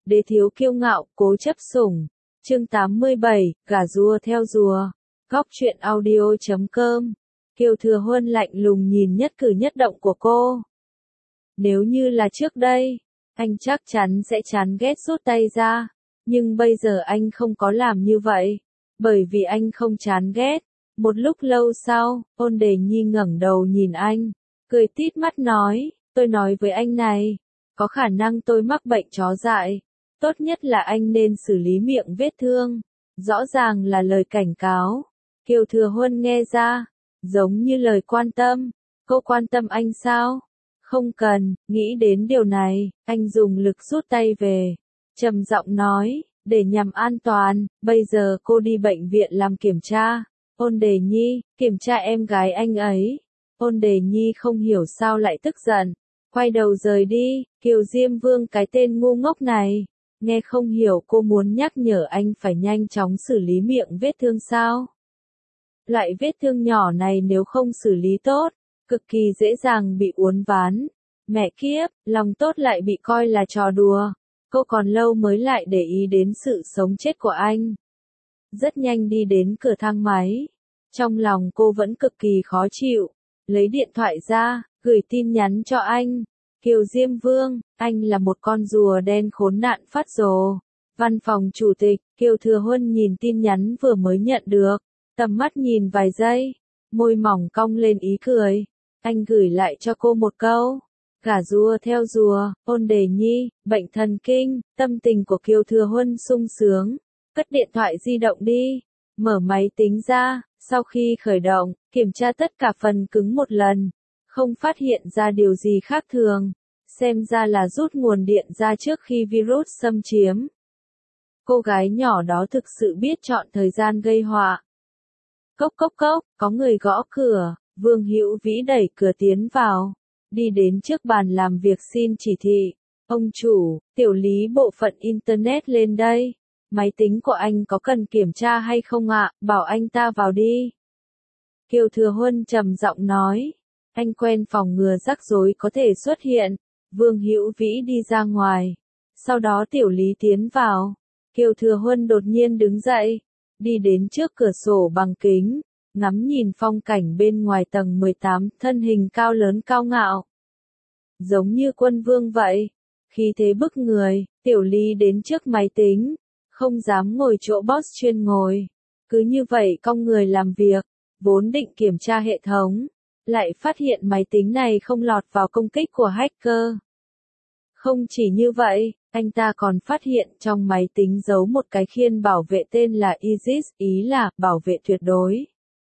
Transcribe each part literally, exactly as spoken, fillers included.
Đế thiếu kiêu ngạo, cố chấp sủng. Chương tám mươi bảy, gà rùa theo rùa. Góc truyện audio chấm com. Kiều Thừa Huân lạnh lùng nhìn nhất cử nhất động của cô. Nếu như là trước đây, anh chắc chắn sẽ chán ghét rút tay ra. Nhưng bây giờ anh không có làm như vậy. Bởi vì anh không chán ghét. Một lúc lâu sau, Ôn Đề Nhi ngẩng đầu nhìn anh. Cười tít mắt nói, tôi nói với anh này. Có khả năng tôi mắc bệnh chó dại. Tốt nhất là anh nên xử lý miệng vết thương. Rõ ràng là lời cảnh cáo. Kiều Thừa Huân nghe ra, giống như lời quan tâm. Cô quan tâm anh sao? Không cần, nghĩ đến điều này, anh dùng lực rút tay về. Trầm giọng nói, để nhằm an toàn, bây giờ cô đi bệnh viện làm kiểm tra. Ôn Đề Nhi, kiểm tra em gái anh ấy. Ôn Đề Nhi không hiểu sao lại tức giận. Quay đầu rời đi, Kiều Diêm Vương cái tên ngu ngốc này. Nghe không hiểu cô muốn nhắc nhở anh phải nhanh chóng xử lý miệng vết thương sao? Loại vết thương nhỏ này nếu không xử lý tốt, cực kỳ dễ dàng bị uốn ván. Mẹ kiếp, lòng tốt lại bị coi là trò đùa. Cô còn lâu mới lại để ý đến sự sống chết của anh. Rất nhanh đi đến cửa thang máy. Trong lòng cô vẫn cực kỳ khó chịu. Lấy điện thoại ra, gửi tin nhắn cho anh. Kiều Diêm Vương, anh là một con rùa đen khốn nạn phát rồ. Văn phòng chủ tịch, Kiều Thừa Huân nhìn tin nhắn vừa mới nhận được. Tầm mắt nhìn vài giây. Môi mỏng cong lên ý cười. Anh gửi lại cho cô một câu. Gà rùa theo rùa, Ôn Đề Nhi, bệnh thần kinh. Tâm tình của Kiều Thừa Huân sung sướng. Cất điện thoại di động đi. Mở máy tính ra. Sau khi khởi động, kiểm tra tất cả phần cứng một lần. Không phát hiện ra điều gì khác thường. Xem ra là rút nguồn điện ra trước khi virus xâm chiếm. Cô gái nhỏ đó thực sự biết chọn thời gian gây họa. Cốc cốc cốc, có người gõ cửa. Vương Hữu Vĩ đẩy cửa tiến vào. Đi đến trước bàn làm việc xin chỉ thị. Ông chủ, tiểu lý bộ phận Internet lên đây. Máy tính của anh có cần kiểm tra hay không ạ? Bảo anh ta vào đi. Kiều Thừa Huân trầm giọng nói. Anh quen phòng ngừa rắc rối có thể xuất hiện. Vương Hữu Vĩ đi ra ngoài. Sau đó tiểu lý tiến vào. Kiều Thừa Huân đột nhiên đứng dậy. Đi đến trước cửa sổ bằng kính. Ngắm nhìn phong cảnh bên ngoài tầng mười tám, thân hình cao lớn cao ngạo. Giống như quân vương vậy. Khi thế bức người, tiểu lý đến trước máy tính. Không dám ngồi chỗ boss chuyên ngồi. Cứ như vậy cong người làm việc. Vốn định kiểm tra hệ thống. Lại phát hiện máy tính này không lọt vào công kích của hacker. Không chỉ như vậy, anh ta còn phát hiện trong máy tính giấu một cái khiên bảo vệ tên là Isis, ý là bảo vệ tuyệt đối.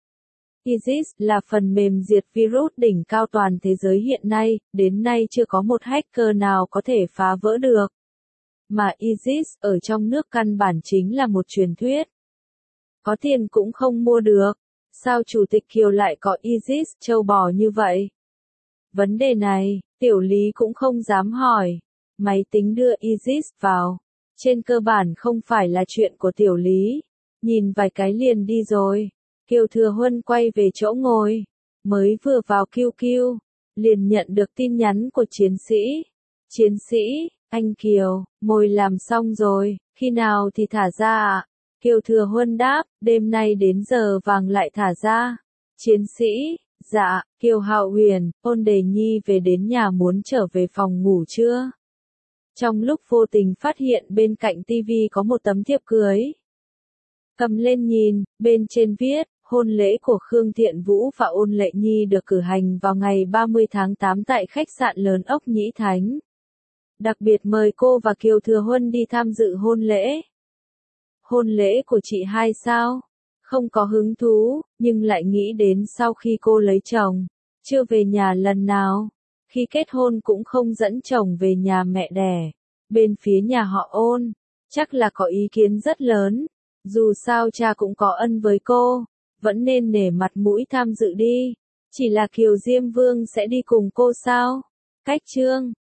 Isis là phần mềm diệt virus đỉnh cao toàn thế giới hiện nay, đến nay chưa có một hacker nào có thể phá vỡ được. Mà Isis ở trong nước căn bản chính là một truyền thuyết. Có tiền cũng không mua được. Sao Chủ tịch Kiều lại có Isis châu bò như vậy? Vấn đề này, tiểu lý cũng không dám hỏi. Máy tính đưa Isis vào. Trên cơ bản không phải là chuyện của tiểu lý. Nhìn vài cái liền đi rồi. Kiều Thừa Huân quay về chỗ ngồi. Mới vừa vào Q Q. Liền nhận được tin nhắn của chiến sĩ. Chiến sĩ, anh Kiều, mồi làm xong rồi, khi nào thì thả ra ạ? Kiều Thừa Huân đáp, đêm nay đến giờ vàng lại thả ra. Chiến sĩ, dạ, Kiều Hạo Huyền, Ôn Đề Nhi về đến nhà muốn trở về phòng ngủ chưa? Trong lúc vô tình phát hiện bên cạnh tivi có một tấm thiệp cưới. Cầm lên nhìn, bên trên viết, hôn lễ của Khương Thiện Vũ và Ôn Lệ Nhi được cử hành vào ngày ba mươi tháng tám tại khách sạn lớn Ốc Nhĩ Thánh. Đặc biệt mời cô và Kiều Thừa Huân đi tham dự hôn lễ. Hôn lễ của chị hai sao? Không có hứng thú, nhưng lại nghĩ đến sau khi cô lấy chồng, chưa về nhà lần nào. Khi kết hôn cũng không dẫn chồng về nhà mẹ đẻ. Bên phía nhà họ Ôn, chắc là có ý kiến rất lớn. Dù sao cha cũng có ân với cô, vẫn nên nể mặt mũi tham dự đi. Chỉ là Kiều Diêm Vương sẽ đi cùng cô sao? Cách chương